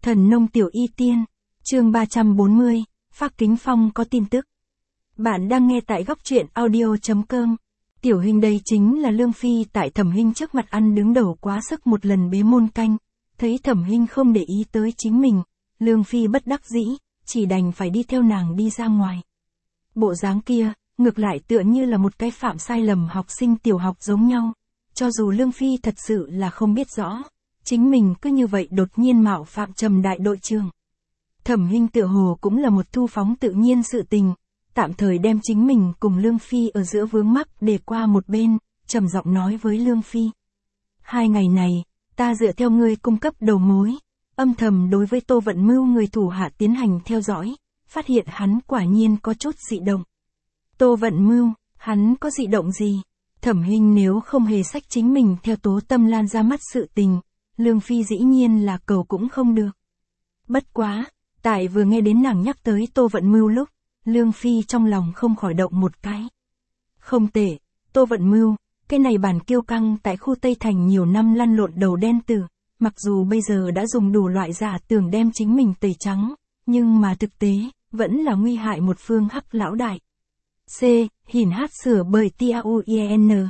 Thần nông tiểu y tiên, chương 340, Phác Kính Phong có tin tức. Bạn đang nghe tại góc truyện audio.com. Tiểu Hinh đây chính là Lương Phi tại Thẩm Hinh trước mặt ăn đứng đầu quá sức một lần bế môn canh, thấy Thẩm Hinh không để ý tới chính mình, Lương Phi bất đắc dĩ, chỉ đành phải đi theo nàng đi ra ngoài. Bộ dáng kia, ngược lại tựa như là một cái phạm sai lầm học sinh tiểu học giống nhau, cho dù Lương Phi thật sự là không biết rõ, chính mình cứ như vậy đột nhiên mạo phạm Trầm đại đội trưởng. Thẩm Hinh tựa hồ cũng là một thu phóng tự nhiên sự tình, tạm thời đem chính mình cùng Lương Phi ở giữa vướng mắc để qua một bên, trầm giọng nói với Lương Phi. 2 ngày này, ta dựa theo ngươi cung cấp đầu mối, âm thầm đối với Tô Vận Mưu người thủ hạ tiến hành theo dõi, phát hiện hắn quả nhiên có chút dị động. Tô Vận Mưu, hắn có dị động gì? Thẩm Hinh nếu không hề sách chính mình theo Tố Tâm Lan ra mắt sự tình, Lương Phi dĩ nhiên là cầu cũng không được. Bất quá, tại vừa nghe đến nàng nhắc tới Tô Vận Mưu lúc, Lương Phi trong lòng không khỏi động một cái. Không tệ, Tô Vận Mưu, cái này bản kiêu căng tại khu Tây Thành nhiều năm lăn lộn đầu đen tử, mặc dù bây giờ đã dùng đủ loại giả tưởng đem chính mình tẩy trắng, nhưng mà thực tế, vẫn là nguy hại một phương hắc lão đại. C. Hìn hát sửa bởi TAUIN,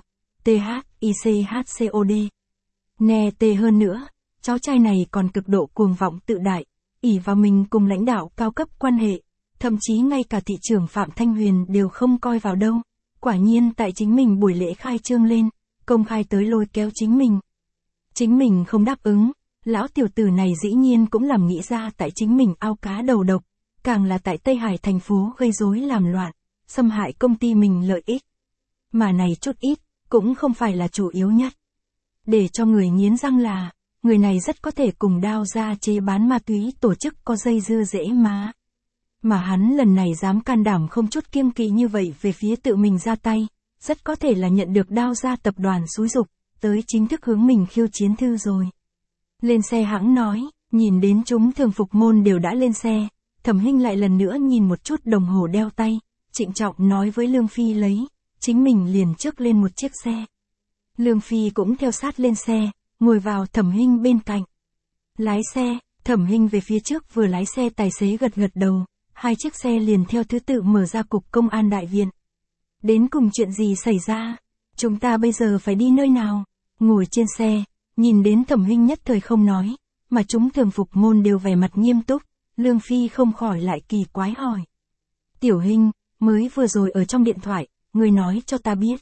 THICHCOD. Nghe tê hơn nữa, cháu trai này còn cực độ cuồng vọng tự đại, ỷ vào mình cùng lãnh đạo cao cấp quan hệ, thậm chí ngay cả thị trưởng Phạm Thanh Huyền đều không coi vào đâu. Quả nhiên tại chính mình buổi lễ khai trương lên, công khai tới lôi kéo chính mình. Chính mình không đáp ứng, lão tiểu tử này dĩ nhiên cũng làm nghĩ ra tại chính mình ao cá đầu độc, càng là tại Tây Hải thành phố gây rối làm loạn, xâm hại công ty mình lợi ích. Mà này chút ít, cũng không phải là chủ yếu nhất. Để cho người nghiến răng là, người này rất có thể cùng Đao gia chế bán ma túy tổ chức có dây dưa dễ má. Mà hắn lần này dám can đảm không chút kiêng kỵ như vậy về phía tự mình ra tay, rất có thể là nhận được Đao gia tập đoàn xúi giục, tới chính thức hướng mình khiêu chiến thư rồi. Lên xe hãng nói, nhìn đến chúng thường phục môn đều đã lên xe, Thẩm Hinh lại lần nữa nhìn một chút đồng hồ đeo tay, trịnh trọng nói với Lương Phi lấy, chính mình liền trước lên một chiếc xe. Lương Phi cũng theo sát lên xe, ngồi vào Thẩm Hinh bên cạnh. Lái xe, Thẩm Hinh về phía trước vừa lái xe tài xế gật gật đầu, 2 chiếc xe liền theo thứ tự mở ra cục công an đại viện. Đến cùng chuyện gì xảy ra? Chúng ta bây giờ phải đi nơi nào? Ngồi trên xe, nhìn đến Thẩm Hinh nhất thời không nói, mà chúng thường phục môn đều vẻ mặt nghiêm túc, Lương Phi không khỏi lại kỳ quái hỏi. Tiểu Hinh, mới vừa rồi ở trong điện thoại, người nói cho ta biết.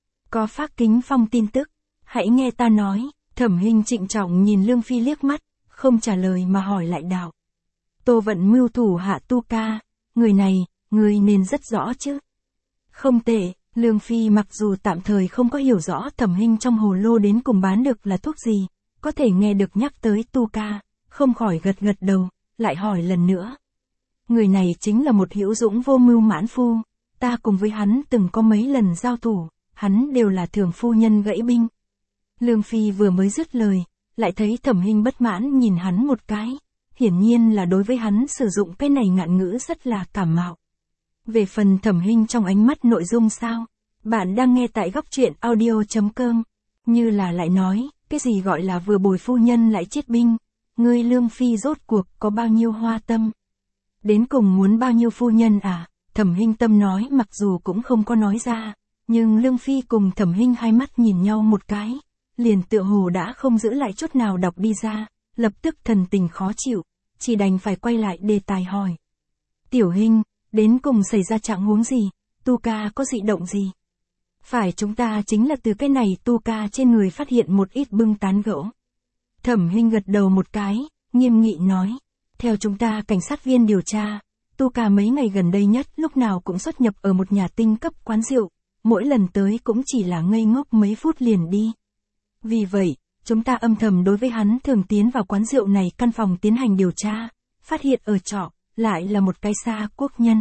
Có Phác Kính Phong tin tức, hãy nghe ta nói. Thẩm Hinh trịnh trọng nhìn Lương Phi liếc mắt, không trả lời mà hỏi lại đạo. Tô Vận Mưu thủ hạ Tu Ca, người này, người nên rất rõ chứ. Không tệ, Lương Phi mặc dù tạm thời không có hiểu rõ Thẩm Hinh trong hồ lô đến cùng bán được là thuốc gì, có thể nghe được nhắc tới Tu Ca, không khỏi gật gật đầu, lại hỏi lần nữa. Người này chính là một hữu dũng vô mưu mãn phu, ta cùng với hắn từng có mấy lần giao thủ, hắn đều là thường phu nhân gãy binh. Lương Phi vừa mới dứt lời, lại thấy Thẩm Hinh bất mãn nhìn hắn một cái, hiển nhiên là đối với hắn sử dụng cái này ngạn ngữ rất là cảm mạo. Về phần Thẩm Hinh trong ánh mắt nội dung sao, bạn đang nghe tại góc truyện audio.com, như là lại nói, cái gì gọi là vừa bồi phu nhân lại chiết binh, ngươi Lương Phi rốt cuộc có bao nhiêu hoa tâm. Đến cùng muốn bao nhiêu phu nhân à? Thẩm Hinh tâm nói mặc dù cũng không có nói ra, nhưng Lương Phi cùng Thẩm Hinh hai mắt nhìn nhau một cái, liền tựa hồ đã không giữ lại chút nào đọc đi ra, lập tức thần tình khó chịu, chỉ đành phải quay lại đề tài hỏi. Tiểu Hinh, đến cùng xảy ra trạng huống gì? Tu Ca có dị động gì? Phải chúng ta chính là từ cái này Tu Ca trên người phát hiện một ít bưng tán gỗ. Thẩm Hinh gật đầu một cái, nghiêm nghị nói. Theo chúng ta cảnh sát viên điều tra, Tu Ca mấy ngày gần đây nhất lúc nào cũng xuất nhập ở một nhà tinh cấp quán rượu, mỗi lần tới cũng chỉ là ngây ngốc mấy phút liền đi. Vì vậy, chúng ta âm thầm đối với hắn thường tiến vào quán rượu này căn phòng tiến hành điều tra, phát hiện ở trọ, lại là một cái Sa quốc nhân.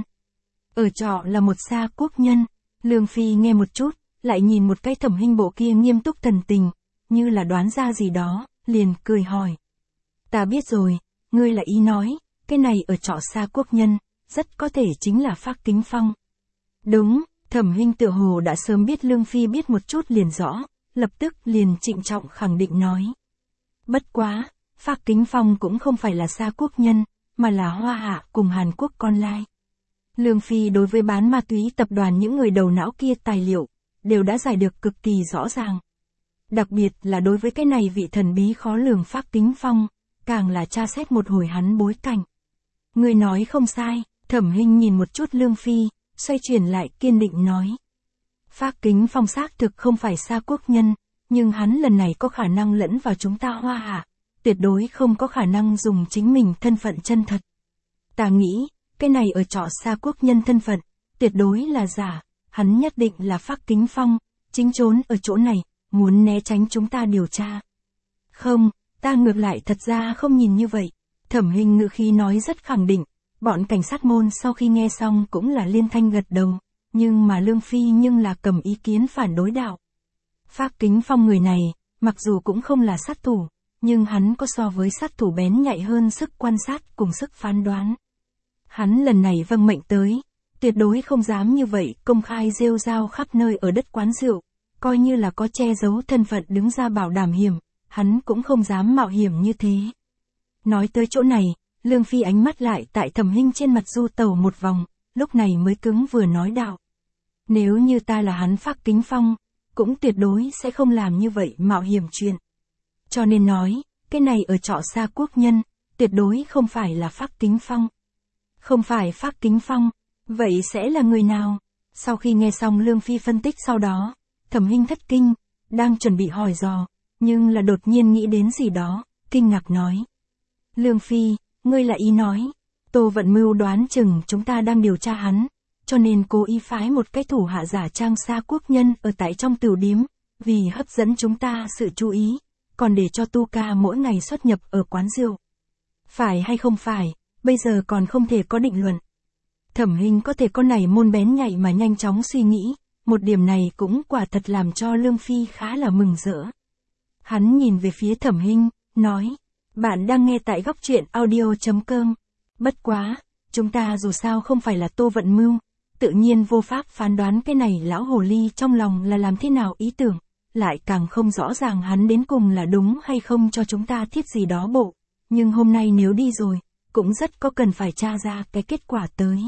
Ở trọ là một Sa quốc nhân, Lương Phi nghe một chút, lại nhìn một cái Thẩm Hinh bộ kia nghiêm túc thần tình, như là đoán ra gì đó, liền cười hỏi. Ta biết rồi, ngươi là ý nói, cái này ở trọ Sa quốc nhân, rất có thể chính là Phác Kính Phong. Đúng, Thẩm Hinh tựa hồ đã sớm biết Lương Phi biết một chút liền rõ, lập tức liền trịnh trọng khẳng định nói. Bất quá, Phác Kính Phong cũng không phải là Sa Quốc nhân, mà là Hoa Hạ cùng Hàn Quốc con lai. Lương Phi đối với bán ma túy tập đoàn những người đầu não kia tài liệu, đều đã giải được cực kỳ rõ ràng. Đặc biệt là đối với cái này vị thần bí khó lường Phác Kính Phong, càng là tra xét một hồi hắn bối cảnh. Người nói không sai, Thẩm Hinh nhìn một chút Lương Phi, xoay chuyển lại kiên định nói. Phác Kính Phong xác thực không phải Sa Quốc nhân, nhưng hắn lần này có khả năng lẫn vào chúng ta Hoa Hạ, tuyệt đối không có khả năng dùng chính mình thân phận chân thật. Ta nghĩ, cái này ở trọ Sa Quốc nhân thân phận, tuyệt đối là giả, hắn nhất định là Phác Kính Phong, chính trốn ở chỗ này, muốn né tránh chúng ta điều tra. Không, ta ngược lại thật ra không nhìn như vậy. Thẩm Hinh ngữ khí nói rất khẳng định, bọn cảnh sát môn sau khi nghe xong cũng là liên thanh gật đầu, nhưng mà Lương Phi nhưng là cầm ý kiến phản đối đạo. Phác Kính Phong người này, mặc dù cũng không là sát thủ, nhưng hắn có so với sát thủ bén nhạy hơn sức quan sát cùng sức phán đoán. Hắn lần này vâng mệnh tới, tuyệt đối không dám như vậy công khai rêu rao khắp nơi ở đất quán rượu, coi như là có che giấu thân phận đứng ra bảo đảm hiểm, hắn cũng không dám mạo hiểm như thế. Nói tới chỗ này, Lương Phi ánh mắt lại tại Thẩm Hinh trên mặt du tẩu một vòng, lúc này mới cứng vừa nói đạo. Nếu như ta là hắn Phác Kính Phong, cũng tuyệt đối sẽ không làm như vậy mạo hiểm chuyện. Cho nên nói, cái này ở trọ Sa Quốc nhân, tuyệt đối không phải là Phác Kính Phong. Không phải Phác Kính Phong, vậy sẽ là người nào? Sau khi nghe xong Lương Phi phân tích sau đó, Thẩm Hinh thất kinh, đang chuẩn bị hỏi dò, nhưng là đột nhiên nghĩ đến gì đó, kinh ngạc nói. Lương Phi, ngươi là ý nói, Tô Vận Mưu đoán chừng chúng ta đang điều tra hắn, cho nên cố ý phái một cái thủ hạ giả trang Sa Quốc nhân ở tại trong tửu điếm, vì hấp dẫn chúng ta sự chú ý, còn để cho Tu Ca mỗi ngày xuất nhập ở quán rượu. Phải hay không phải, bây giờ còn không thể có định luận. Thẩm Hinh có thể con này môn bén nhạy mà nhanh chóng suy nghĩ, một điểm này cũng quả thật làm cho Lương Phi khá là mừng rỡ. Hắn nhìn về phía Thẩm Hinh, nói, bạn đang nghe tại Góc Truyện Audio.com. Bất quá, chúng ta dù sao không phải là Tô Vận Mưu, tự nhiên vô pháp phán đoán cái này lão hồ ly trong lòng là làm thế nào ý tưởng, lại càng không rõ ràng hắn đến cùng là đúng hay không cho chúng ta thiết gì đó bộ, nhưng hôm nay nếu đi rồi, cũng rất có cần phải tra ra cái kết quả tới.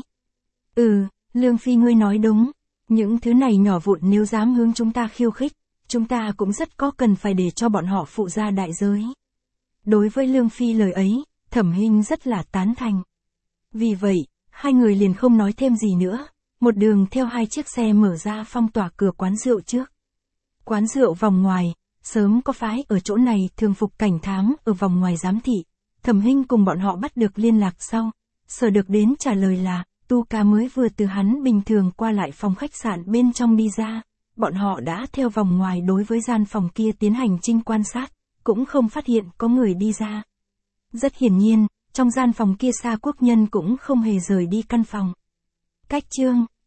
Lương Phi ngươi nói đúng, những thứ này nhỏ vụn nếu dám hướng chúng ta khiêu khích, chúng ta cũng rất có cần phải để cho bọn họ phụ ra đại giới. Đối với Lương Phi lời ấy, Thẩm Hinh rất là tán thành. Vì vậy, hai người liền không nói thêm gì nữa, một đường theo hai chiếc xe mở ra phong tỏa cửa quán rượu trước. Quán rượu vòng ngoài, sớm có phái ở chỗ này thường phục cảnh thám ở vòng ngoài giám thị. Thẩm Hinh cùng bọn họ bắt được liên lạc sau, sở được đến trả lời là, Tu Ca mới vừa từ hắn bình thường qua lại phòng khách sạn bên trong đi ra, bọn họ đã theo vòng ngoài đối với gian phòng kia tiến hành trinh quan sát, cũng không phát hiện có người đi ra. Rất hiển nhiên, trong gian phòng kia Sa Quốc nhân cũng không hề rời đi căn phòng. Cách chương